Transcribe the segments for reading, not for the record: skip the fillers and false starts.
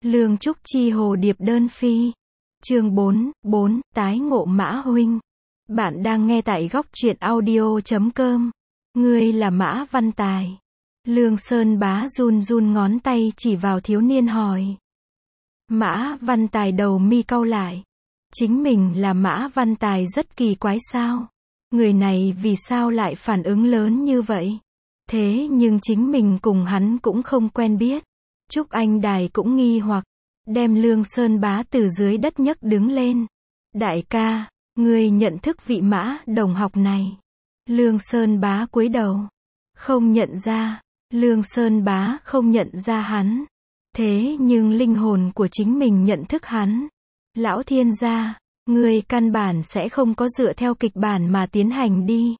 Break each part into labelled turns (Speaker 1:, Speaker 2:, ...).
Speaker 1: Lương Trúc Chi hồ điệp đơn phi. Chương 4, tái ngộ Mã huynh. Bạn đang nghe tại góc truyện audio.com. Ngươi là Mã Văn Tài. Lương Sơn Bá run run ngón tay chỉ vào thiếu niên hỏi. Mã Văn Tài đầu mi cau lại. Chính mình là Mã Văn Tài rất kỳ quái sao? Người này vì sao lại phản ứng lớn như vậy? Thế nhưng chính mình cùng hắn cũng không quen biết. Trúc Anh Đài cũng nghi hoặc, đem Lương Sơn Bá từ dưới đất nhấc đứng lên. Đại ca, ngươi nhận thức vị Mã đồng học này. Lương Sơn Bá cúi đầu. Không nhận ra. Lương Sơn Bá không nhận ra hắn. Thế nhưng linh hồn của chính mình nhận thức hắn. Lão thiên gia, ngươi căn bản sẽ không có dựa theo kịch bản mà tiến hành đi.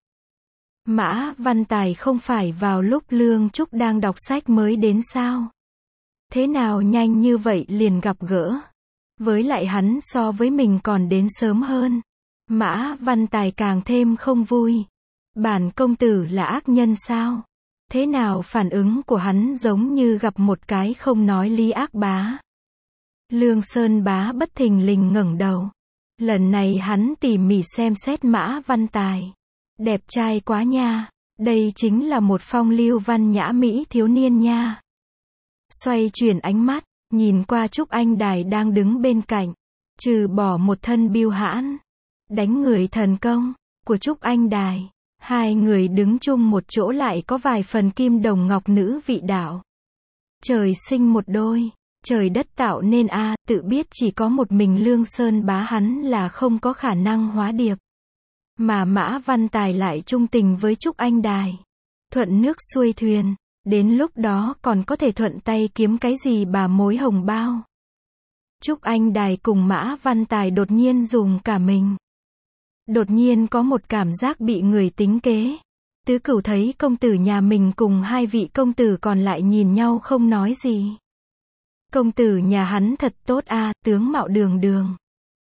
Speaker 1: Mã Văn Tài không phải vào lúc Lương Trúc đang đọc sách mới đến sao? Thế nào nhanh như vậy liền gặp gỡ? Với lại hắn so với mình còn đến sớm hơn. Mã Văn Tài càng thêm không vui. Bản công tử là ác nhân sao? Thế nào phản ứng của hắn giống như gặp một cái không nói lý ác bá. Lương Sơn Bá bất thình lình ngẩng đầu. Lần này hắn tỉ mỉ xem xét Mã Văn Tài. Đẹp trai quá nha. Đây chính là một phong lưu văn nhã mỹ thiếu niên nha. Xoay chuyển ánh mắt, nhìn qua Trúc Anh Đài đang đứng bên cạnh. Trừ bỏ một thân biêu hãn, đánh người thần công của Trúc Anh Đài. Hai người đứng chung một chỗ lại có vài phần kim đồng ngọc nữ vị đạo. Trời sinh một đôi, trời đất tạo nên tự biết chỉ có một mình Lương Sơn Bá hắn là không có khả năng hóa điệp. Mà Mã Văn Tài lại trung tình với Trúc Anh Đài. Thuận nước xuôi thuyền, đến lúc đó còn có thể thuận tay kiếm cái gì bà mối hồng bao. Trúc Anh Đài cùng Mã Văn Tài đột nhiên dùng cả mình. Đột nhiên có một cảm giác bị người tính kế. Tứ Cửu thấy công tử nhà mình cùng hai vị công tử còn lại nhìn nhau không nói gì. Công tử nhà hắn thật tốt tướng mạo đường đường.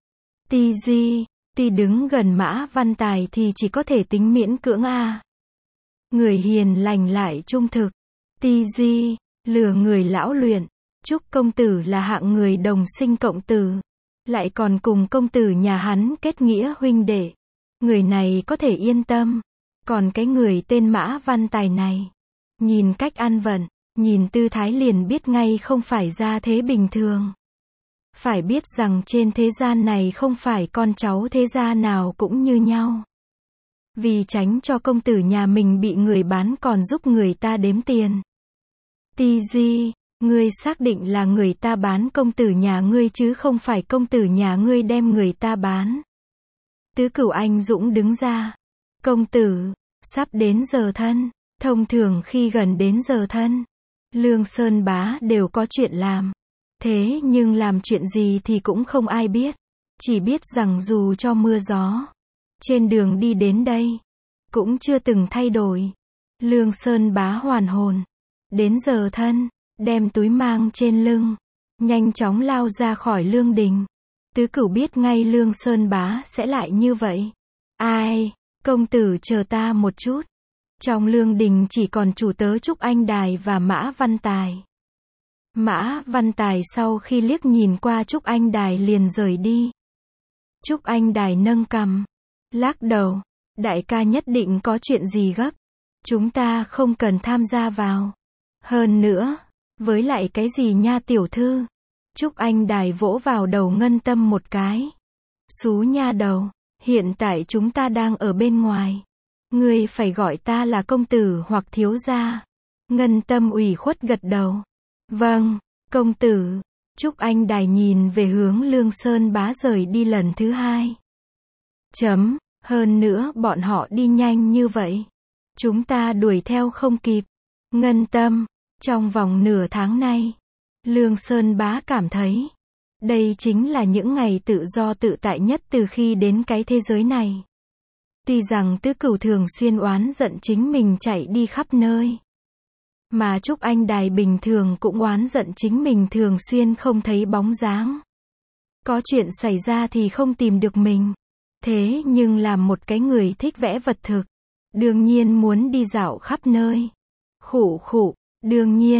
Speaker 1: Tuy đứng gần Mã Văn Tài thì chỉ có thể tính miễn cưỡng Người hiền lành lại trung thực. Lừa người lão luyện. Trúc công tử là hạng người đồng sinh cộng tử. Lại còn cùng công tử nhà hắn kết nghĩa huynh đệ. Người này có thể yên tâm. Còn cái người tên Mã Văn Tài này. Nhìn cách ăn vận, nhìn tư thái liền biết ngay không phải gia thế bình thường. Phải biết rằng trên thế gian này không phải con cháu thế gia nào cũng như nhau. Vì tránh cho công tử nhà mình bị người bán còn giúp người ta đếm tiền. Ngươi xác định là người ta bán công tử nhà ngươi chứ không phải công tử nhà ngươi đem người ta bán. Tứ Cửu anh dũng đứng ra. Công tử, sắp đến giờ thân. Thông thường khi gần đến giờ thân, Lương Sơn Bá đều có chuyện làm. Thế nhưng làm chuyện gì thì cũng không ai biết. Chỉ biết rằng dù cho mưa gió, trên đường đi đến đây, cũng chưa từng thay đổi. Lương Sơn Bá hoàn hồn. Đến giờ thân, đem túi mang trên lưng, nhanh chóng lao ra khỏi lương đình. Tứ Cửu biết ngay Lương Sơn Bá sẽ lại như vậy. Công tử chờ ta một chút. Trong lương đình chỉ còn chủ tớ Trúc Anh Đài và Mã Văn Tài. Mã Văn Tài sau khi liếc nhìn qua Trúc Anh Đài liền rời đi. Trúc Anh Đài nâng cằm, lắc đầu. Đại ca nhất định có chuyện gì gấp. Chúng ta không cần tham gia vào. Hơn nữa, với lại cái gì nha tiểu thư. Trúc Anh Đài vỗ vào đầu Ngân Tâm một cái. Xú nha đầu, hiện tại chúng ta đang ở bên ngoài. Ngươi phải gọi ta là công tử hoặc thiếu gia. Ngân Tâm ủy khuất gật đầu. Vâng, công tử. Trúc Anh Đài nhìn về hướng Lương Sơn Bá rời đi lần thứ hai. Hơn nữa bọn họ đi nhanh như vậy. Chúng ta đuổi theo không kịp. Ngân Tâm, trong vòng nửa tháng nay, Lương Sơn Bá cảm thấy, đây chính là những ngày tự do tự tại nhất từ khi đến cái thế giới này. Tuy rằng Tứ Cửu thường xuyên oán giận chính mình chạy đi khắp nơi. Mà Trúc Anh Đài bình thường cũng oán giận chính mình thường xuyên không thấy bóng dáng. Có chuyện xảy ra thì không tìm được mình. Thế nhưng làm một cái người thích vẽ vật thực, đương nhiên muốn đi dạo khắp nơi. Đương nhiên,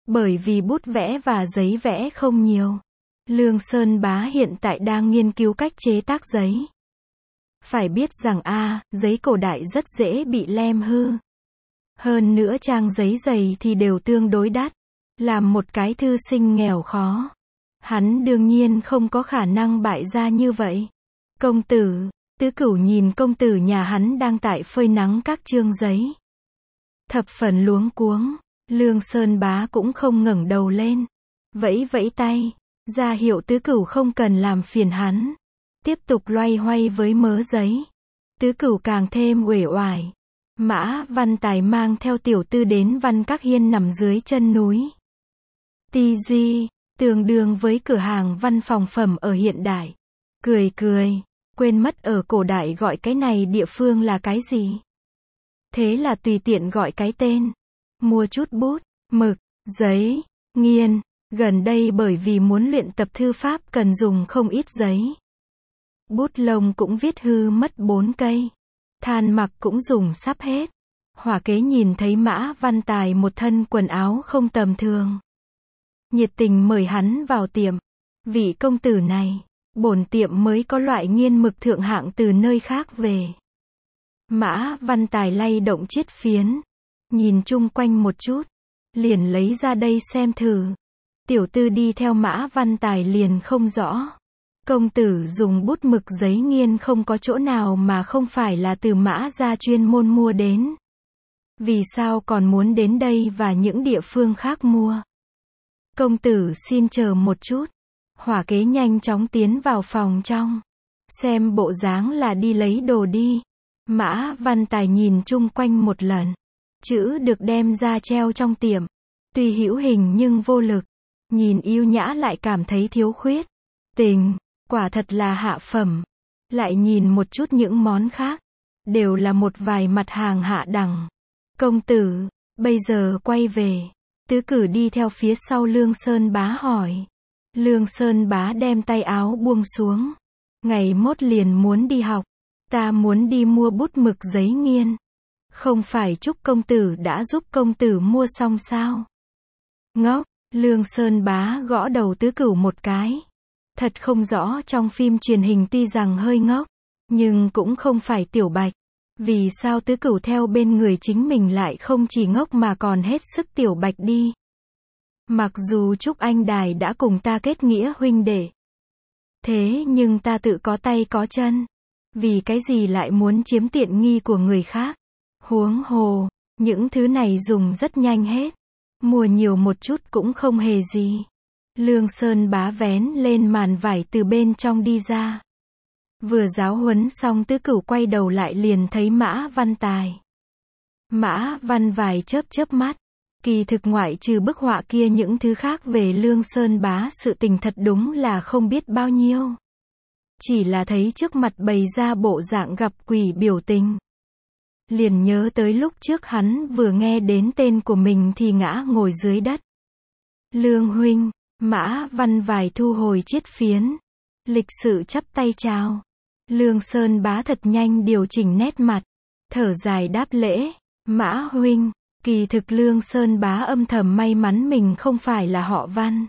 Speaker 1: Bởi vì bút vẽ và giấy vẽ không nhiều. Lương Sơn Bá hiện tại đang nghiên cứu cách chế tác giấy. Phải biết rằng giấy cổ đại rất dễ bị lem hư. Hơn nữa trang giấy dày thì đều tương đối đắt. Làm một cái thư sinh nghèo khó. Hắn đương nhiên không có khả năng bại gia như vậy. Công tử, Tứ Cửu nhìn công tử nhà hắn đang tại phơi nắng các chương giấy. Thập phần luống cuống, Lương Sơn Bá cũng không ngẩng đầu lên. Vẫy vẫy tay, ra hiệu Tứ Cửu không cần làm phiền hắn. Tiếp tục loay hoay với mớ giấy. Tứ Cửu càng thêm uể oải. Mã Văn Tài mang theo tiểu tư đến Văn Các Hiên nằm dưới chân núi. TG, tương đương với cửa hàng văn phòng phẩm ở hiện đại. Cười cười, quên mất ở cổ đại gọi cái này địa phương là cái gì. Thế là tùy tiện gọi cái tên. Mua chút bút, mực, giấy, nghiên. Gần đây bởi vì muốn luyện tập thư pháp cần dùng không ít giấy. Bút lông cũng viết hư mất 4 cây. Than mặc cũng dùng sắp hết. Hỏa kế nhìn thấy Mã Văn Tài một thân quần áo không tầm thường. Nhiệt tình mời hắn vào tiệm. Vị công tử này, bổn tiệm mới có loại nghiên mực thượng hạng từ nơi khác về. Mã Văn Tài lay động chiết phiến. Nhìn chung quanh một chút. Liền lấy ra đây xem thử. Tiểu tư đi theo Mã Văn Tài liền không rõ. Công tử dùng bút mực giấy nghiên không có chỗ nào mà không phải là từ Mã gia chuyên môn mua đến. Vì sao còn muốn đến đây và những địa phương khác mua? Công tử xin chờ một chút. Hỏa kế nhanh chóng tiến vào phòng trong. Xem bộ dáng là đi lấy đồ đi. Mã Văn Tài nhìn chung quanh một lần. Chữ được đem ra treo trong tiệm. Tuy hữu hình nhưng vô lực. Nhìn yêu nhã lại cảm thấy thiếu khuyết. Tình, quả thật là hạ phẩm. Lại nhìn một chút những món khác. Đều là một vài mặt hàng hạ đẳng. Công tử, bây giờ quay về. Tứ Cử đi theo phía sau Lương Sơn Bá hỏi. Lương Sơn Bá đem tay áo buông xuống. Ngày mốt liền muốn đi học. Ta muốn đi mua bút mực giấy nghiên. Không phải Trúc công tử đã giúp công tử mua xong sao? Ngốc, Lương Sơn Bá gõ đầu Tứ Cửu một cái. Thật không rõ trong phim truyền hình tuy rằng hơi ngốc, nhưng cũng không phải Tiểu Bạch. Vì sao Tứ Cửu theo bên người chính mình lại không chỉ ngốc mà còn hết sức Tiểu Bạch đi? Mặc dù Trúc Anh Đài đã cùng ta kết nghĩa huynh đệ. Thế nhưng ta tự có tay có chân. Vì cái gì lại muốn chiếm tiện nghi của người khác? Huống hồ, những thứ này dùng rất nhanh hết. Mua nhiều một chút cũng không hề gì. Lương Sơn Bá vén lên màn vải từ bên trong đi ra. Vừa giáo huấn xong Tứ Cửu quay đầu lại liền thấy Mã Văn Tài. Mã Văn Vài chớp chớp mắt. Kỳ thực ngoại trừ bức họa kia những thứ khác về Lương Sơn Bá sự tình thật đúng là không biết bao nhiêu. Chỉ là thấy trước mặt bày ra bộ dạng gặp quỷ biểu tình. Liền nhớ tới lúc trước hắn vừa nghe đến tên của mình thì ngã ngồi dưới đất. Lương huynh, Mã Văn Vài thu hồi chiết phiến. Lịch sự chắp tay chào. Lương Sơn Bá thật nhanh điều chỉnh nét mặt. Thở dài đáp lễ. Mã huynh, kỳ thực Lương Sơn Bá âm thầm may mắn mình không phải là họ Văn.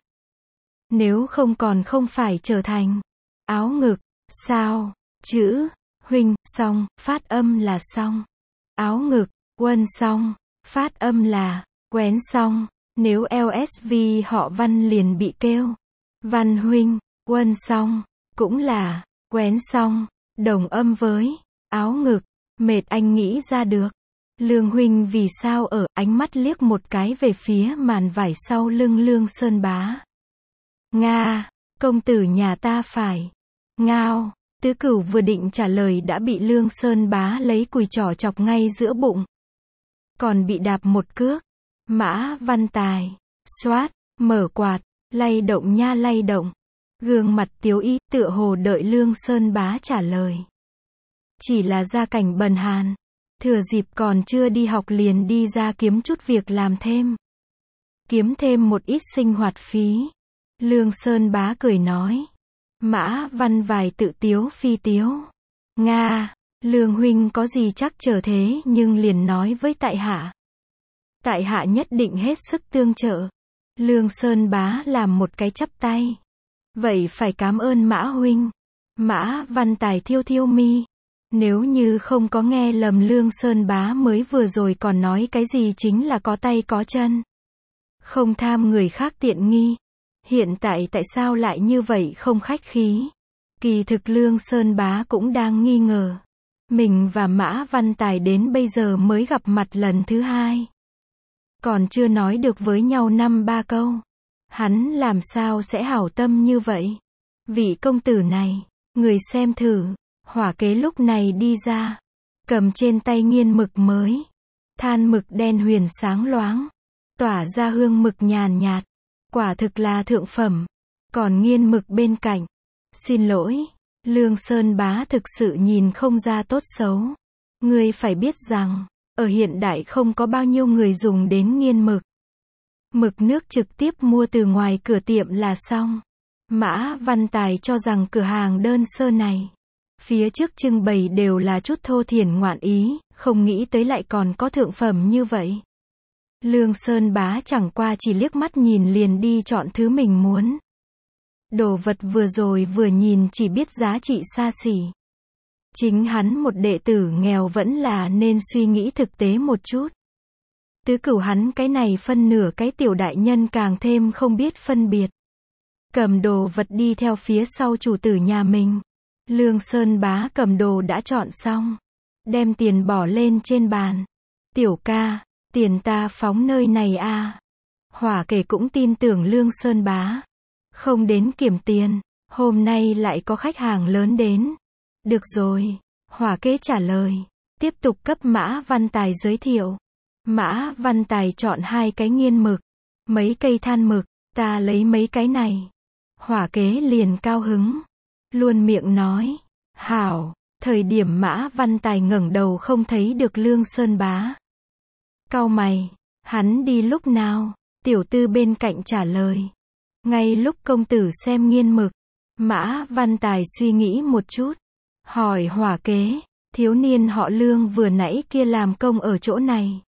Speaker 1: Nếu không còn không phải trở thành áo ngực, sao, chữ, huynh, xong, phát âm là xong. Áo ngực, quân xong, phát âm là, quén xong. Nếu LSV họ Văn liền bị kêu. Văn huynh, quân xong, cũng là, quén xong, đồng âm với, áo ngực, mệt anh nghĩ ra được. Lương huynh vì sao ở, ánh mắt liếc một cái về phía màn vải sau lưng Lương Sơn Bá. Nga, công tử nhà ta phải. Ngao, Tứ Cửu vừa định trả lời đã bị Lương Sơn Bá lấy cùi trỏ chọc ngay giữa bụng. Còn bị đạp một cước. Mã Văn Tài, xoát, mở quạt, lay động nha lay động. Gương mặt tiếu ý tựa hồ đợi Lương Sơn Bá trả lời. Chỉ là gia cảnh bần hàn. Thừa dịp còn chưa đi học liền đi ra kiếm chút việc làm thêm. Kiếm thêm một ít sinh hoạt phí. Lương Sơn Bá cười nói. Mã Văn Vài tự tiếu phi tiếu. Nga, Lương huynh có gì chắc trở thế nhưng liền nói với tại hạ. Tại hạ nhất định hết sức tương trợ. Lương Sơn Bá làm một cái chắp tay. Vậy phải cảm ơn Mã huynh. Mã Văn Tài thiêu thiêu mi. Nếu như không có nghe lầm, Lương Sơn Bá mới vừa rồi còn nói cái gì chính là có tay có chân. Không tham người khác tiện nghi. Hiện tại tại sao lại như vậy không khách khí? Kỳ thực Lương Sơn Bá cũng đang nghi ngờ. Mình và Mã Văn Tài đến bây giờ mới gặp mặt lần thứ hai. Còn chưa nói được với nhau 5-3 câu. Hắn làm sao sẽ hảo tâm như vậy? Vị công tử này, người xem thử. Hỏa kế lúc này đi ra. Cầm trên tay nghiên mực mới. Than mực đen huyền sáng loáng. Tỏa ra hương mực nhàn nhạt. Quả thực là thượng phẩm. Còn nghiên mực bên cạnh. Xin lỗi, Lương Sơn Bá thực sự nhìn không ra tốt xấu. Ngươi phải biết rằng, ở hiện đại không có bao nhiêu người dùng đến nghiên mực. Mực nước trực tiếp mua từ ngoài cửa tiệm là xong. Mã Văn Tài cho rằng cửa hàng đơn sơ này, phía trước trưng bày đều là chút thô thiển ngoạn ý, không nghĩ tới lại còn có thượng phẩm như vậy. Lương Sơn Bá chẳng qua chỉ liếc mắt nhìn liền đi chọn thứ mình muốn. Đồ vật vừa rồi vừa nhìn chỉ biết giá trị xa xỉ. Chính hắn một đệ tử nghèo vẫn là nên suy nghĩ thực tế một chút. Tứ cửu hắn cái này phân nửa cái tiểu đại nhân càng thêm không biết phân biệt. Cầm đồ vật đi theo phía sau chủ tử nhà mình. Lương Sơn Bá cầm đồ đã chọn xong. Đem tiền bỏ lên trên bàn. Tiểu ca, tiền ta phóng nơi này a. Hỏa kể cũng tin tưởng Lương Sơn Bá. Không đến kiểm tiền, hôm nay lại có khách hàng lớn đến. Được rồi, Hỏa kế trả lời. Tiếp tục cấp Mã Văn Tài giới thiệu. Mã Văn Tài chọn 2 cái nghiên mực. Mấy cây than mực, ta lấy mấy cái này. Hỏa kế liền cao hứng. Luôn miệng nói. Hảo, thời điểm Mã Văn Tài ngẩng đầu không thấy được Lương Sơn Bá. Cau mày, hắn đi lúc nào? Tiểu tư bên cạnh trả lời. Ngay lúc công tử xem nghiên mực. Mã Văn Tài suy nghĩ một chút. Hỏi hỏa kế, thiếu niên họ Lương vừa nãy kia làm công ở chỗ này.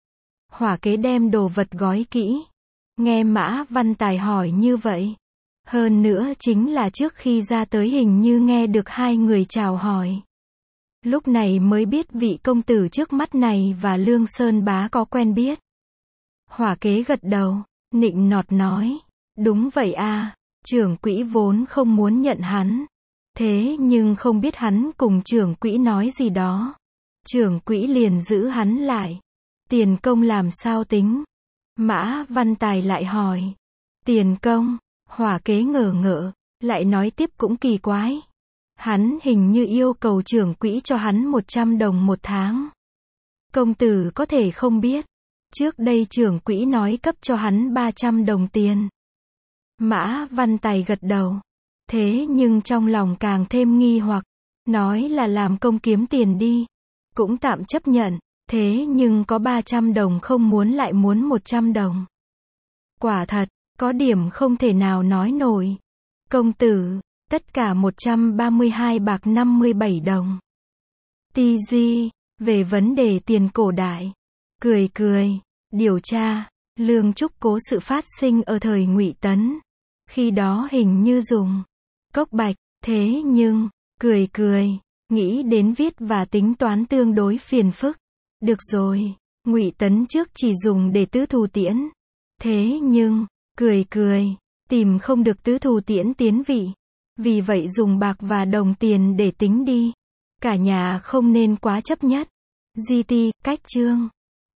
Speaker 1: Hỏa kế đem đồ vật gói kỹ. Nghe Mã Văn Tài hỏi như vậy. Hơn nữa chính là trước khi ra tới hình như nghe được 2 người chào hỏi. Lúc này mới biết vị công tử trước mắt này và Lương Sơn Bá có quen biết. Hỏa kế gật đầu, nịnh nọt nói. Đúng vậy a, trưởng quỹ vốn không muốn nhận hắn. Thế nhưng không biết hắn cùng trưởng quỹ nói gì đó. Trưởng quỹ liền giữ hắn lại. Tiền công làm sao tính? Mã Văn Tài lại hỏi. Tiền công? Hỏa kế ngờ ngợ, lại nói tiếp cũng kỳ quái. Hắn hình như yêu cầu trưởng quỹ cho hắn 100 đồng một tháng. Công tử có thể không biết. Trước đây trưởng quỹ nói cấp cho hắn 300 đồng tiền. Mã Văn Tài gật đầu. Thế nhưng trong lòng càng thêm nghi hoặc. Nói là làm công kiếm tiền đi. Cũng tạm chấp nhận. Thế nhưng có 300 đồng không muốn lại muốn 100 đồng. Quả thật, có điểm không thể nào nói nổi. Công tử, tất cả 132 bạc 57 đồng. Ti di, về vấn đề tiền cổ đại. Cười cười, điều tra, lương trúc cố sự phát sinh ở thời Ngụy Tấn. Khi đó hình như dùng cốc bạch, thế nhưng, cười cười, nghĩ đến viết và tính toán tương đối phiền phức. Được rồi, Ngụy Tấn trước chỉ dùng để tứ thù tiễn. Thế nhưng, cười cười, tìm không được tứ thù tiễn tiến vị. Vì vậy dùng bạc và đồng tiền để tính đi. Cả nhà không nên quá chấp nhất. GT, cách chương.